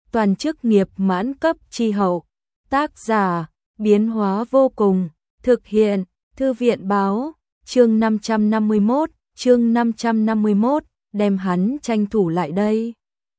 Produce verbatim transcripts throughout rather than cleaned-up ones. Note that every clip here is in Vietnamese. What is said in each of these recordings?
toàn chức nghiệp mãn cấp chi hậu. Tác giả, biến hóa vô cùng, thực hiện, thư viện báo, chương năm trăm năm mươi mốt, chương năm trăm năm mươi mốt, đem hắn tranh thủ lại đây.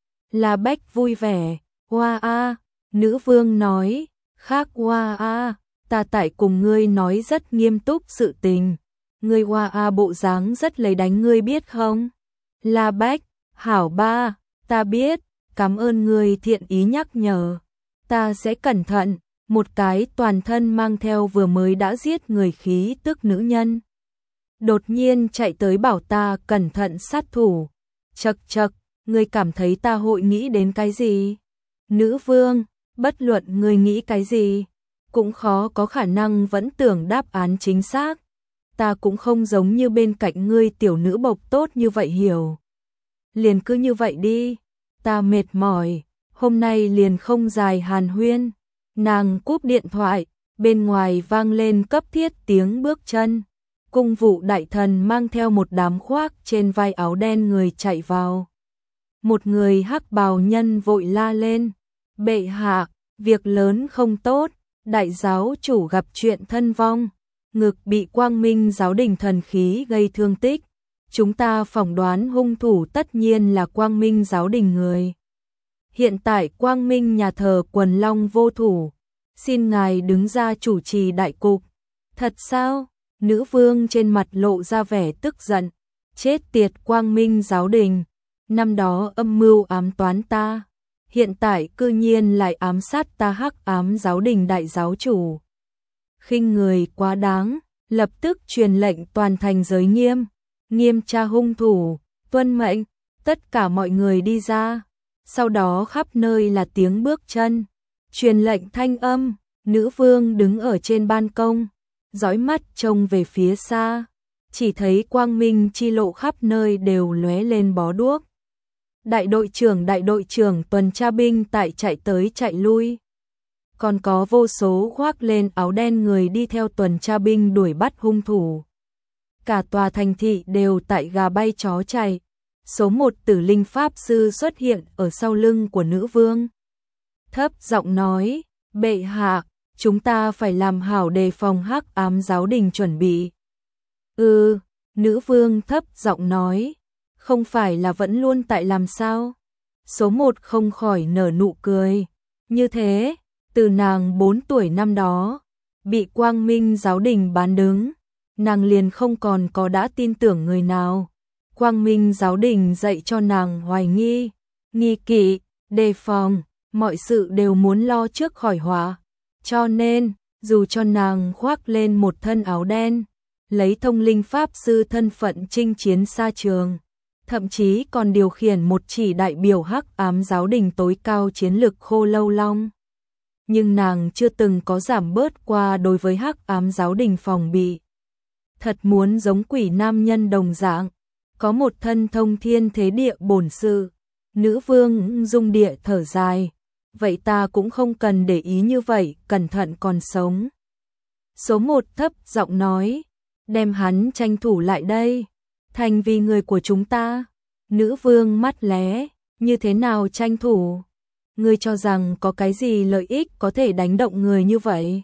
La Bách vui vẻ, hoa a, nữ vương nói, khác hoa a, ta tại cùng ngươi nói rất nghiêm túc sự tình. Ngươi hoa a bộ dáng rất lấy đánh ngươi biết không? La Bách, hảo ba, ta biết, cảm ơn ngươi thiện ý nhắc nhở. Ta sẽ cẩn thận, một cái toàn thân mang theo vừa mới đã giết người khí tức nữ nhân. Đột nhiên chạy tới bảo ta cẩn thận sát thủ. Chậc chậc, ngươi cảm thấy ta hội nghĩ đến cái gì? Nữ vương, bất luận ngươi nghĩ cái gì, cũng khó có khả năng vẫn tưởng đáp án chính xác. Ta cũng không giống như bên cạnh ngươi tiểu nữ bộc tốt như vậy hiểu. Liền cứ như vậy đi, ta mệt mỏi, hôm nay liền không dài hàn huyên. Nàng cúp điện thoại, bên ngoài vang lên cấp thiết tiếng bước chân. Cung vụ đại thần mang theo một đám khoác trên vai áo đen người chạy vào. Một người hắc bào nhân vội la lên, bệ hạ, việc lớn không tốt, đại giáo chủ gặp chuyện thân vong, ngực bị Quang Minh giáo đình thần khí gây thương tích. Chúng ta phỏng đoán hung thủ tất nhiên là Quang Minh giáo đình người. Hiện tại Quang Minh nhà thờ Quần Long vô thủ, xin ngài đứng ra chủ trì đại cục. Thật sao? Nữ vương trên mặt lộ ra vẻ tức giận. Chết tiệt Quang Minh giáo đình, năm đó âm mưu ám toán ta, hiện tại cư nhiên lại ám sát ta hắc ám giáo đình đại giáo chủ. Khinh người quá đáng, lập tức truyền lệnh toàn thành giới nghiêm, nghiêm tra hung thủ, tuân mệnh, tất cả mọi người đi ra. Sau đó khắp nơi là tiếng bước chân, truyền lệnh thanh âm, nữ vương đứng ở trên ban công, dõi mắt trông về phía xa, chỉ thấy quang minh chi lộ khắp nơi đều lóe lên bó đuốc. Đại đội trưởng đại đội trưởng tuần tra binh tại chạy tới chạy lui. Còn có vô số khoác lên áo đen người đi theo tuần tra binh đuổi bắt hung thủ. Cả tòa thành thị đều tại gà bay chó chạy. Số một tử linh pháp sư xuất hiện ở sau lưng của nữ vương. Thấp giọng nói, bệ hạ, chúng ta phải làm hảo đề phòng hắc ám giáo đình chuẩn bị. Ừ, nữ vương thấp giọng nói, không phải là vẫn luôn tại làm sao? Số một không khỏi nở nụ cười. Như thế, từ nàng bốn tuổi năm đó, bị Quang Minh giáo đình bán đứng, nàng liền không còn có đã tin tưởng người nào. Quang Minh giáo đình dạy cho nàng hoài nghi, nghi kỵ, đề phòng, mọi sự đều muốn lo trước khỏi họa. Cho nên, dù cho nàng khoác lên một thân áo đen, lấy thông linh pháp sư thân phận chinh chiến xa trường, thậm chí còn điều khiển một chỉ đại biểu hắc ám giáo đình tối cao chiến lực Khô Lâu Long. Nhưng nàng chưa từng có giảm bớt qua đối với hắc ám giáo đình phòng bị. Thật muốn giống quỷ nam nhân đồng dạng, có một thân thông thiên thế địa bổn sự. Nữ vương dung địa thở dài, vậy ta cũng không cần để ý như vậy, cẩn thận còn sống. Số một thấp giọng nói, đem hắn tranh thủ lại đây, thành vì người của chúng ta. Nữ vương mắt lé, như thế nào tranh thủ? Ngươi cho rằng có cái gì lợi ích có thể đánh động người như vậy?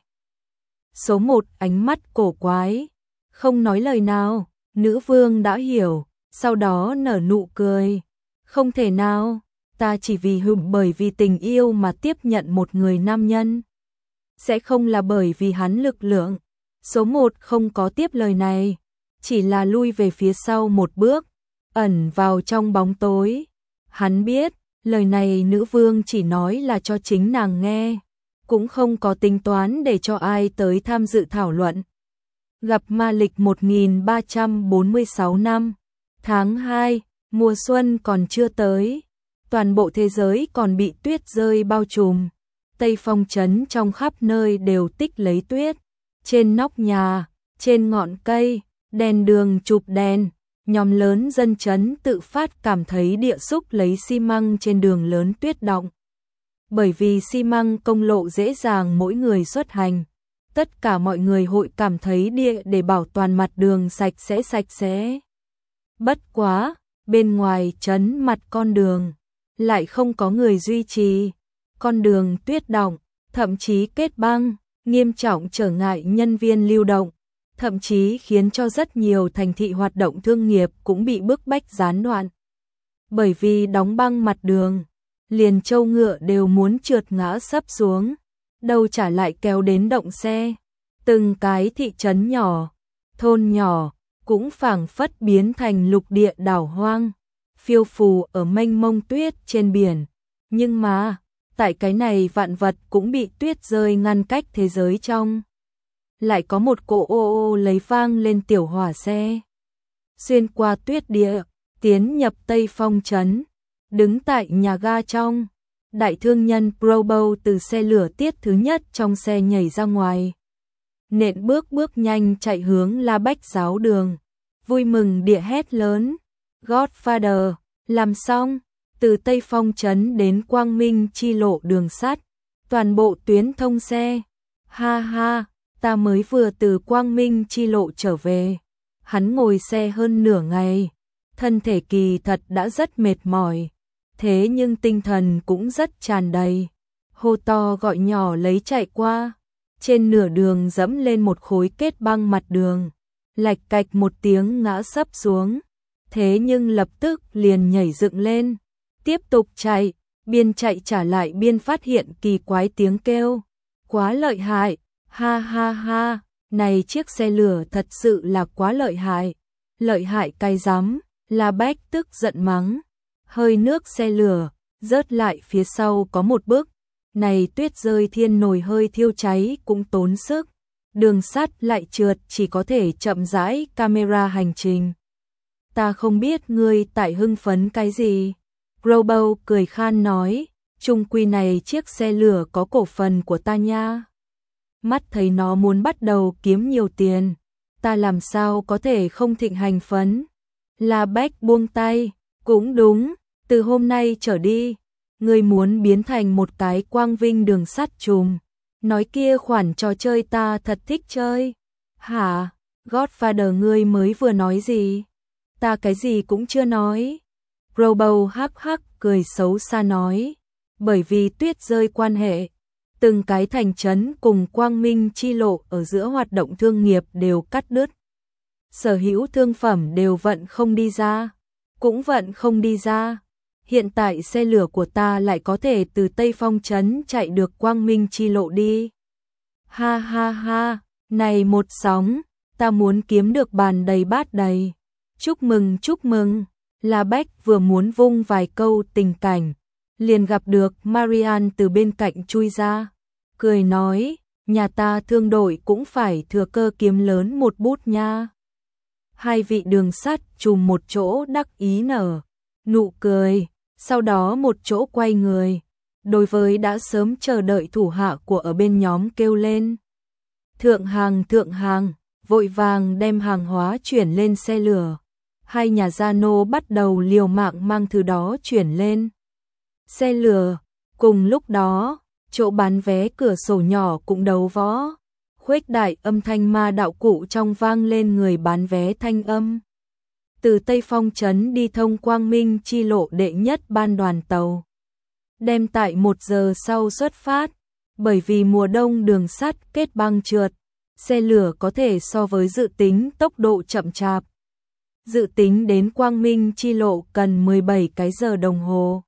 Số một ánh mắt cổ quái, không nói lời nào. Nữ vương đã hiểu, sau đó nở nụ cười. Không thể nào, ta chỉ vì hừm bởi vì tình yêu mà tiếp nhận một người nam nhân. Sẽ không là bởi vì hắn lực lượng. Số một không có tiếp lời này, chỉ là lui về phía sau một bước, ẩn vào trong bóng tối. Hắn biết, lời này nữ vương chỉ nói là cho chính nàng nghe, cũng không có tính toán để cho ai tới tham dự thảo luận. Gặp ma lịch một nghìn ba trăm bốn mươi sáu năm, tháng hai, mùa xuân còn chưa tới, toàn bộ thế giới còn bị tuyết rơi bao trùm. Tây Phong trấn trong khắp nơi đều tích lấy tuyết, trên nóc nhà, trên ngọn cây, đèn đường chụp đèn. Nhóm lớn dân trấn tự phát cảm thấy địa xúc lấy xi măng trên đường lớn tuyết động. Bởi vì xi măng công lộ dễ dàng mỗi người xuất hành, tất cả mọi người hội cảm thấy địa để bảo toàn mặt đường sạch sẽ sạch sẽ. Bất quá, bên ngoài trấn mặt con đường, lại không có người duy trì. con đường tuyết động, thậm chí kết băng, nghiêm trọng trở ngại nhân viên lưu động, thậm chí khiến cho rất nhiều thành thị hoạt động thương nghiệp cũng bị bức bách gián đoạn. Bởi vì đóng băng mặt đường, liền trâu ngựa đều muốn trượt ngã sấp xuống, đâu trả lại kéo đến động xe. Từng cái thị trấn nhỏ, thôn nhỏ, cũng phảng phất biến thành lục địa đảo hoang, phiêu phù ở mênh mông tuyết trên biển. Nhưng mà, tại cái này vạn vật cũng bị tuyết rơi ngăn cách thế giới trong. Lại có một cỗ ô ô lấy vang lên tiểu hỏa xe. Xuyên qua tuyết địa, tiến nhập Tây Phong trấn, đứng tại nhà ga trong. Đại thương nhân Probo từ xe lửa tiết thứ nhất trong xe nhảy ra ngoài. Nện bước bước nhanh chạy hướng La Bách giáo đường. Vui mừng địa hét lớn. Godfather, làm xong, từ Tây Phong trấn đến Quang Minh chi lộ đường sắt, toàn bộ tuyến thông xe. Ha ha, ta mới vừa từ Quang Minh chi lộ trở về. Hắn ngồi xe hơn nửa ngày, thân thể kỳ thật đã rất mệt mỏi, thế nhưng tinh thần cũng rất tràn đầy. Hô to gọi nhỏ lấy chạy qua, trên nửa đường dẫm lên một khối kết băng mặt đường, lạch cạch một tiếng ngã sấp xuống, thế nhưng lập tức liền nhảy dựng lên, tiếp tục chạy, biên chạy trả lại biên phát hiện kỳ quái tiếng kêu, quá lợi hại, ha ha ha, này chiếc xe lửa thật sự là quá lợi hại, lợi hại cay rắm, La Bách tức giận mắng, hơi nước xe lửa, rớt lại phía sau có một bước, này tuyết rơi thiên nồi hơi thiêu cháy cũng tốn sức, đường sắt lại trượt chỉ có thể chậm rãi camera hành trình. Ta không biết ngươi tại hưng phấn cái gì. Robo cười khan nói, chung quy này chiếc xe lửa có cổ phần của ta nha. Mắt thấy nó muốn bắt đầu kiếm nhiều tiền, ta làm sao có thể không thịnh hành phấn. La Bách buông tay, cũng đúng, từ hôm nay trở đi, ngươi muốn biến thành một cái quang vinh đường sắt trùm. Nói kia khoản trò chơi ta thật thích chơi. Hả? Godfather ngươi mới vừa nói gì? Ta cái gì cũng chưa nói. Robo hắc hắc cười xấu xa nói. Bởi vì tuyết rơi quan hệ, từng cái thành trấn cùng Quang Minh chi lộ ở giữa hoạt động thương nghiệp đều cắt đứt. Sở hữu thương phẩm đều vận không đi ra, cũng vận không đi ra. Hiện tại xe lửa của ta lại có thể từ Tây Phong trấn chạy được Quang Minh chi lộ đi. Ha ha ha, này một sóng, ta muốn kiếm được bàn đầy bát đầy. Chúc mừng chúc mừng, La Bách vừa muốn vung vài câu tình cảnh, liền gặp được Marian từ bên cạnh chui ra, cười nói, nhà ta thương đội cũng phải thừa cơ kiếm lớn một bút nha. Hai vị đường sắt chùm một chỗ đắc ý nở, nụ cười, sau đó một chỗ quay người, đối với đã sớm chờ đợi thủ hạ của ở bên nhóm kêu lên. Thượng hàng thượng hàng, vội vàng đem hàng hóa chuyển lên xe lửa. Hai nhà gia nô bắt đầu liều mạng mang thứ đó chuyển lên xe lửa. Cùng lúc đó, chỗ bán vé cửa sổ nhỏ cũng đấu võ, khuếch đại âm thanh ma đạo cụ trong vang lên người bán vé thanh âm. Từ Tây Phong trấn đi thông Quang Minh chi lộ đệ nhất ban đoàn tàu, đem tại một giờ sau xuất phát, bởi vì mùa đông đường sắt kết băng trượt, xe lửa có thể so với dự tính tốc độ chậm chạp. Dự tính đến Quang Minh chi lộ cần mười bảy cái giờ đồng hồ.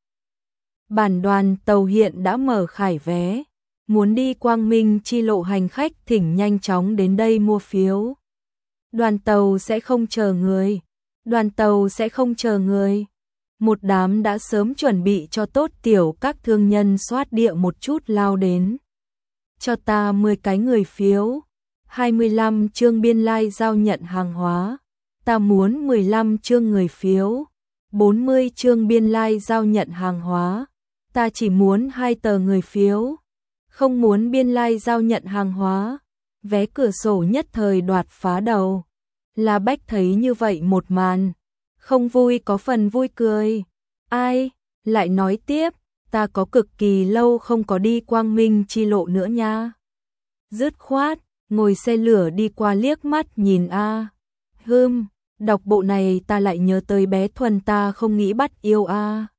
Bản đoàn tàu hiện đã mở khải vé, muốn đi Quang Minh chi lộ hành khách thỉnh nhanh chóng đến đây mua phiếu. Đoàn tàu sẽ không chờ người, đoàn tàu sẽ không chờ người. Một đám đã sớm chuẩn bị cho tốt tiểu các thương nhân soát địa một chút lao đến. Cho ta mười cái người phiếu, hai mươi lăm chương biên lai like giao nhận hàng hóa. Ta muốn mười lăm chương người phiếu, bốn mươi chương biên lai like giao nhận hàng hóa. Ta chỉ muốn hai tờ người phiếu, không muốn biên lai like giao nhận hàng hóa. Vé cửa sổ nhất thời đoạt phá đầu. La Bách thấy như vậy một màn, không vui có phần vui cười. Ai, lại nói tiếp, ta có cực kỳ lâu không có đi Quang Minh chi lộ nữa nha. Dứt khoát, ngồi xe lửa đi qua liếc mắt nhìn a. À. Hừm, đọc bộ này ta lại nhớ tới bé Thuần ta không nghĩ bắt yêu a. À.